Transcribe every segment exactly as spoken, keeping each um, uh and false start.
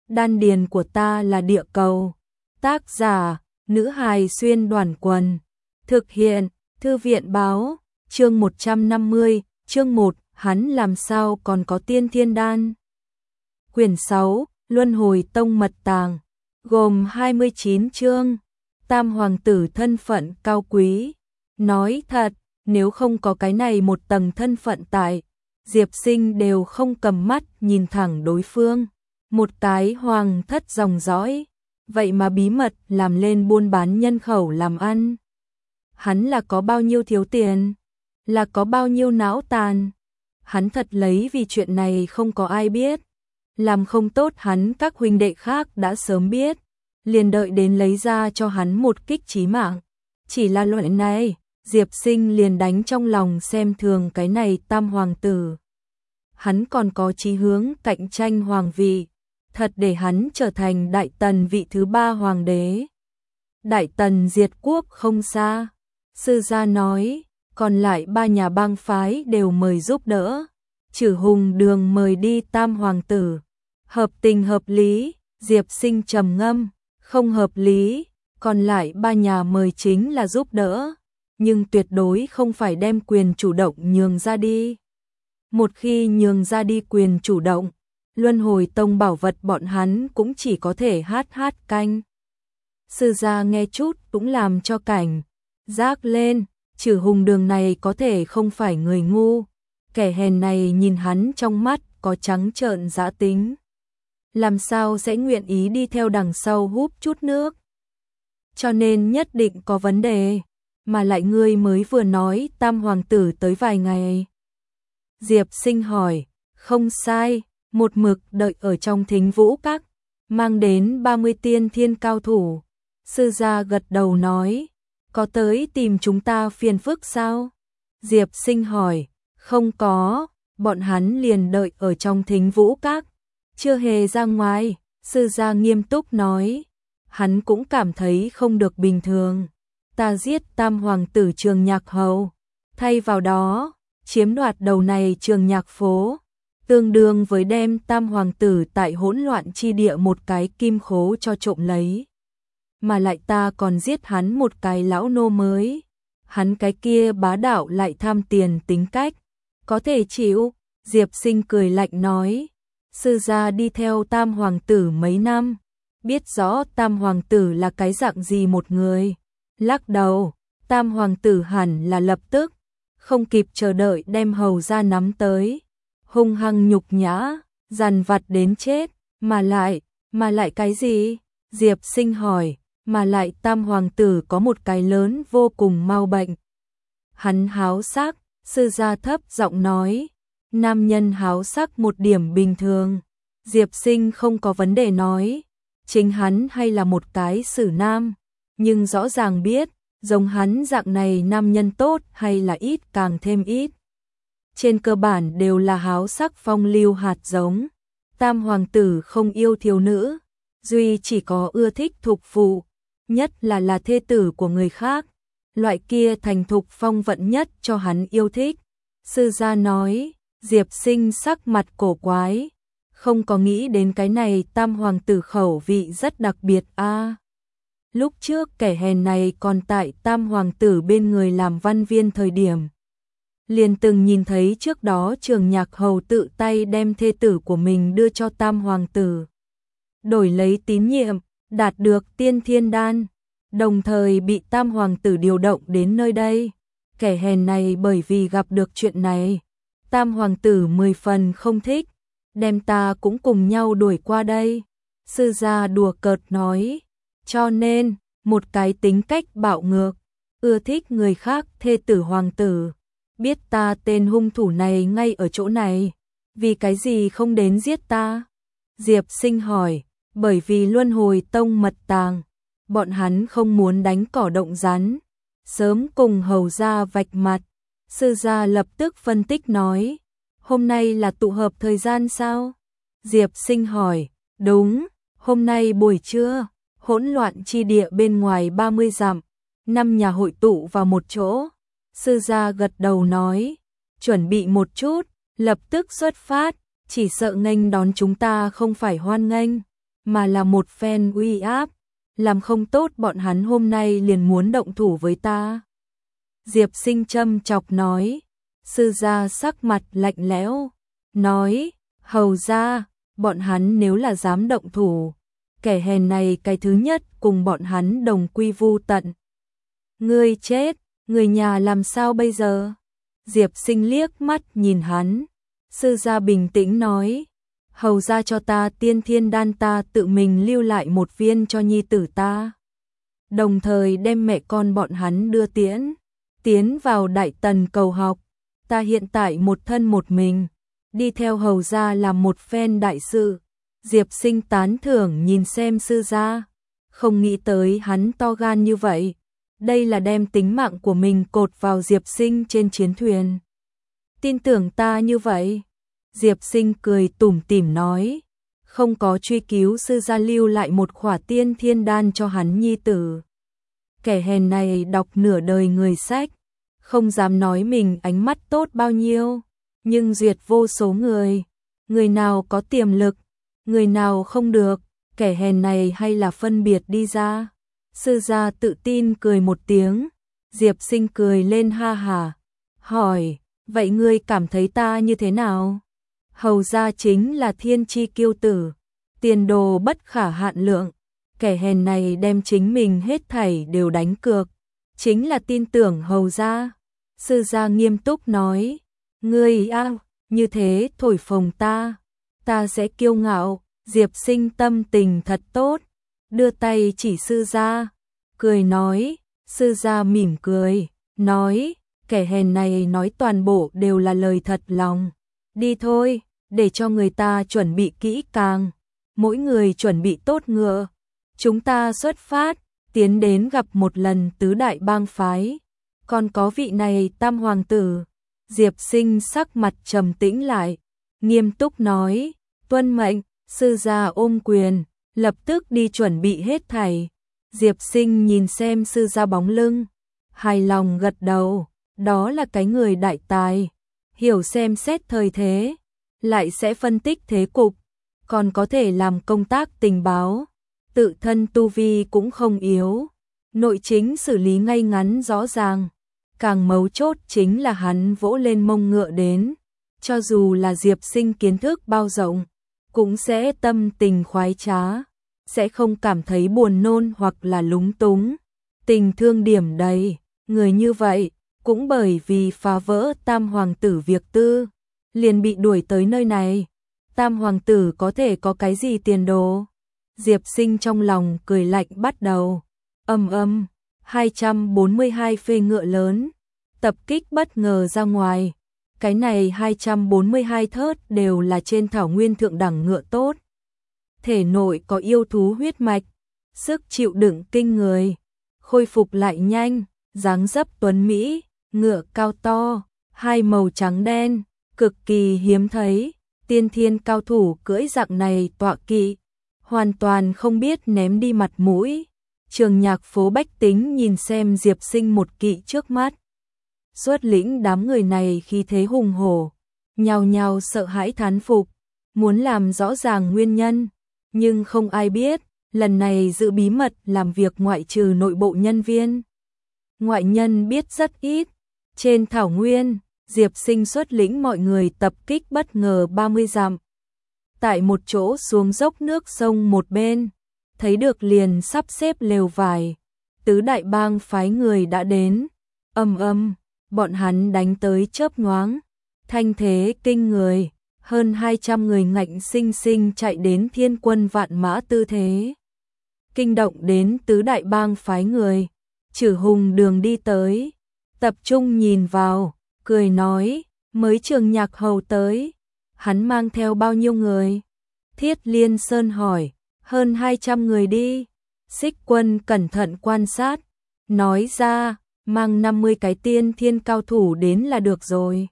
đan điền của ta là địa cầu. Tác giả, nữ hài xuyên đoàn quần. Thực hiện, thư viện báo, chương một trăm năm mươi, chương một, hắn làm sao còn có tiên thiên đan. Quyển sáu, Luân hồi tông mật tàng, gồm hai mươi chín chương. Tam hoàng tử thân phận cao quý. Nói thật, nếu không có cái này một tầng thân phận tại, Diệp Sinh đều không cầm mắt nhìn thẳng đối phương. Một cái hoàng thất dòng dõi, vậy mà bí mật làm lên buôn bán nhân khẩu làm ăn. Hắn là có bao nhiêu thiếu tiền, là có bao nhiêu não tàn. Hắn thật lấy vì chuyện này không có ai biết. Làm không tốt hắn các huynh đệ khác đã sớm biết, liền đợi đến lấy ra cho hắn một kích chí mạng. Chỉ là loại này, Diệp Sinh liền đánh trong lòng xem thường cái này tam hoàng tử. Hắn còn có chí hướng cạnh tranh hoàng vị, thật để hắn trở thành Đại Tần vị thứ ba hoàng đế. Đại Tần diệt quốc không xa, sư gia nói, còn lại ba nhà bang phái đều mời giúp đỡ. Chử Hùng Đường mời đi tam hoàng tử. Hợp tình hợp lý, Diệp Sinh trầm ngâm, không hợp lý, còn lại ba nhà mời chính là giúp đỡ, nhưng tuyệt đối không phải đem quyền chủ động nhường ra đi. Một khi nhường ra đi quyền chủ động, Luân hồi tông bảo vật bọn hắn cũng chỉ có thể hát hát canh. Sư gia nghe chút cũng làm cho cảnh giác lên, Chử Hùng Đường này có thể không phải người ngu, kẻ hèn này nhìn hắn trong mắt có trắng trợn dã tính. Làm sao sẽ nguyện ý đi theo đằng sau húp chút nước. Cho nên nhất định có vấn đề, mà lại ngươi mới vừa nói tam hoàng tử tới vài ngày. Diệp Sinh hỏi, không sai, một mực đợi ở trong Thính Vũ Các, mang đến ba mươi tiên thiên cao thủ. Sư gia gật đầu nói, có tới tìm chúng ta phiền phức sao? Diệp Sinh hỏi, không có, bọn hắn liền đợi ở trong Thính Vũ Các, chưa hề ra ngoài. Sư gia nghiêm túc nói, hắn cũng cảm thấy không được bình thường. Ta giết tam hoàng tử Trường Nhạc Hầu, thay vào đó, chiếm đoạt đầu này Trường Nhạc phố, tương đương với đem tam hoàng tử tại hỗn loạn chi địa một cái kim khố cho trộm lấy. Mà lại ta còn giết hắn một cái lão nô mới. Hắn cái kia bá đạo lại tham tiền tính cách, có thể chịu? Diệp Sinh cười lạnh nói, sư gia đi theo tam hoàng tử mấy năm, biết rõ tam hoàng tử là cái dạng gì một người. Lắc đầu, tam hoàng tử hẳn là lập tức, không kịp chờ đợi đem hầu ra nắm tới, hung hăng nhục nhã, dằn vặt đến chết. Mà lại, mà lại cái gì? Diệp Sinh hỏi, mà lại tam hoàng tử có một cái lớn vô cùng mau bệnh. Hắn háo sắc, sư gia thấp giọng nói, nam nhân háo sắc một điểm bình thường. Diệp Sinh không có vấn đề nói, chính hắn hay là một cái xử nam, nhưng rõ ràng biết, giống hắn dạng này nam nhân tốt hay là ít càng thêm ít. Trên cơ bản đều là háo sắc phong lưu hạt giống. Tam hoàng tử không yêu thiếu nữ, duy chỉ có ưa thích thục phụ, nhất là là thê tử của người khác. Loại kia thành thục phong vận nhất cho hắn yêu thích. Sư gia nói, Diệp Sinh sắc mặt cổ quái, không có nghĩ đến cái này tam hoàng tử khẩu vị rất đặc biệt a. À, lúc trước kẻ hèn này còn tại tam hoàng tử bên người làm văn viên thời điểm, liền từng nhìn thấy trước đó Trường Nhạc Hầu tự tay đem thê tử của mình đưa cho tam hoàng tử, đổi lấy tín nhiệm, đạt được tiên thiên đan, đồng thời bị tam hoàng tử điều động đến nơi đây. Kẻ hèn này bởi vì gặp được chuyện này, tam hoàng tử mười phần không thích, đem ta cũng cùng nhau đuổi qua đây. Sư gia đùa cợt nói, cho nên, một cái tính cách bạo ngược, ưa thích người khác thê tử hoàng tử, biết ta tên hung thủ này ngay ở chỗ này, vì cái gì không đến giết ta? Diệp Sinh hỏi, bởi vì Luân hồi tông mật tàng, bọn hắn không muốn đánh cỏ động rắn, sớm cùng hầu gia vạch mặt. Sư gia lập tức phân tích nói, hôm nay là tụ hợp thời gian sao? Diệp Sinh hỏi, đúng, hôm nay buổi trưa, hỗn loạn chi địa bên ngoài ba mươi dặm, năm nhà hội tụ vào một chỗ. Sư gia gật đầu nói, chuẩn bị một chút, lập tức xuất phát, chỉ sợ nghênh đón chúng ta không phải hoan nghênh. mà là một phen uy áp, làm không tốt bọn hắn hôm nay liền muốn động thủ với ta. Diệp Sinh châm chọc nói, sư gia sắc mặt lạnh lẽo, nói, hầu gia, bọn hắn nếu là dám động thủ, kẻ hèn này cái thứ nhất cùng bọn hắn đồng quy vu tận. Ngươi chết, người nhà làm sao bây giờ? Diệp Sinh liếc mắt nhìn hắn, sư gia bình tĩnh nói, hầu gia cho ta tiên thiên đan, ta tự mình lưu lại một viên cho nhi tử ta. Đồng thời đem mẹ con bọn hắn đưa tiễn, tiến vào Đại Tần cầu học. Ta hiện tại một thân một mình, đi theo hầu gia làm một phen đại sự. Diệp Sinh tán thưởng nhìn xem sư gia, không nghĩ tới hắn to gan như vậy. Đây là đem tính mạng của mình cột vào Diệp Sinh trên chiến thuyền. Tin tưởng ta như vậy? Diệp Sinh cười tủm tỉm nói, không có truy cứu sư gia lưu lại một khỏa tiên thiên đan cho hắn nhi tử. Kẻ hèn này đọc nửa đời người sách, không dám nói mình ánh mắt tốt bao nhiêu, nhưng duyệt vô số người, người nào có tiềm lực, người nào không được, kẻ hèn này hay là phân biệt đi ra. Sư gia tự tin cười một tiếng, Diệp Sinh cười lên ha hà, hỏi, vậy ngươi cảm thấy ta như thế nào? Hầu gia chính là thiên chi kiêu tử, tiền đồ bất khả hạn lượng, kẻ hèn này đem chính mình hết thảy đều đánh cược, chính là tin tưởng hầu gia. Sư gia nghiêm túc nói, ngươi a, như thế thổi phồng ta, ta sẽ kiêu ngạo. Diệp Sinh tâm tình thật tốt, đưa tay chỉ sư gia, cười nói, sư gia mỉm cười, nói, kẻ hèn này nói toàn bộ đều là lời thật lòng. Đi thôi, để cho người ta chuẩn bị kỹ càng, mỗi người chuẩn bị tốt ngựa. Chúng ta xuất phát, tiến đến gặp một lần tứ đại bang phái. Còn có vị này tam hoàng tử. Diệp Sinh sắc mặt trầm tĩnh lại, nghiêm túc nói, tuân mệnh. Sư gia ôm quyền, lập tức đi chuẩn bị hết thảy. Diệp Sinh nhìn xem sư gia bóng lưng, hài lòng gật đầu, đó là cái người đại tài, hiểu xem xét thời thế, lại sẽ phân tích thế cục, còn có thể làm công tác tình báo, tự thân tu vi cũng không yếu, nội chính xử lý ngay ngắn rõ ràng, càng mấu chốt chính là hắn vỗ lên mông ngựa đến, cho dù là Diệp Sinh kiến thức bao rộng, cũng sẽ tâm tình khoái trá, sẽ không cảm thấy buồn nôn hoặc là lúng túng, tình thương điểm đầy, người như vậy, cũng bởi vì phá vỡ tam hoàng tử việc tư, liền bị đuổi tới nơi này. Tam hoàng tử có thể có cái gì tiền đồ? Diệp Sinh trong lòng cười lạnh bắt đầu. Âm âm, hai trăm bốn mươi hai phê ngựa lớn, tập kích bất ngờ ra ngoài. Cái này hai trăm bốn mươi hai thớt đều là trên thảo nguyên thượng đẳng ngựa tốt. Thể nội có yêu thú huyết mạch, sức chịu đựng kinh người, khôi phục lại nhanh, dáng dấp tuấn mỹ, ngựa cao to, hai màu trắng đen, cực kỳ hiếm thấy. Tiên thiên cao thủ cưỡi dạng này tọa kỵ, hoàn toàn không biết ném đi mặt mũi. Trường nhạc phố bách tính nhìn xem Diệp Sinh một kỵ trước mắt. Xuất lĩnh đám người này khí thế hùng hổ, nhao nhao sợ hãi thán phục, muốn làm rõ ràng nguyên nhân, nhưng không ai biết, lần này giữ bí mật làm việc ngoại trừ nội bộ nhân viên. Ngoại nhân biết rất ít. Trên thảo nguyên, Diệp Sinh xuất lĩnh mọi người tập kích bất ngờ ba mươi dặm. Tại một chỗ xuống dốc nước sông một bên, thấy được liền sắp xếp lều vải, tứ đại bang phái người đã đến. Ầm ầm, bọn hắn đánh tới chớp nhoáng, thanh thế kinh người, hơn hai trăm người ngạnh sinh sinh chạy đến thiên quân vạn mã tư thế. Kinh động đến tứ đại bang phái người, Chử Hùng Đường đi tới, tập trung nhìn vào, cười nói, mới Trường Nhạc hầu tới, hắn mang theo bao nhiêu người? Thiết Liên Sơn hỏi, hơn hai trăm người đi. Xích Quân cẩn thận quan sát, nói ra, mang năm mươi cái tiên thiên cao thủ đến là được rồi.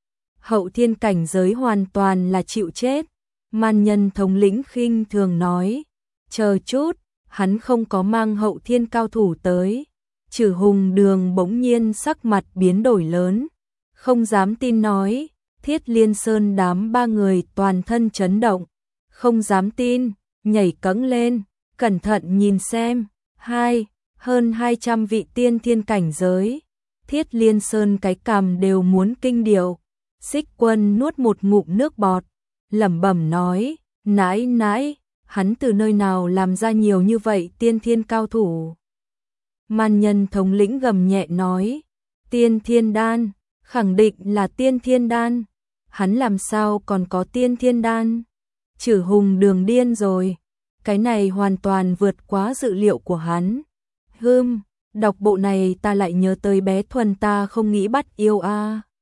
Hậu thiên cảnh giới hoàn toàn là chịu chết. Man Nhân thống lĩnh khinh thường nói, chờ chút, hắn không có mang hậu thiên cao thủ tới. Chử Hùng Đường bỗng nhiên sắc mặt biến đổi lớn, không dám tin nói. Thiết Liên Sơn đám ba người toàn thân chấn động, không dám tin. nhảy cẫng lên, cẩn thận nhìn xem, hai, hơn hai trăm vị tiên thiên cảnh giới. Thiết Liên Sơn cái cằm đều muốn kinh điệu. Xích Quân nuốt một ngụm nước bọt, lẩm bẩm nói, nãi nãi, hắn từ nơi nào làm ra nhiều như vậy tiên thiên cao thủ. Man Nhân thống lĩnh gầm nhẹ nói, tiên thiên đan, khẳng định là tiên thiên đan, hắn làm sao còn có tiên thiên đan. Chử Hùng Đường điên rồi, cái này hoàn toàn vượt quá dự liệu của hắn. Hừm, đọc bộ này ta lại nhớ tới bé Thuần ta không nghĩ bắt yêu a. À.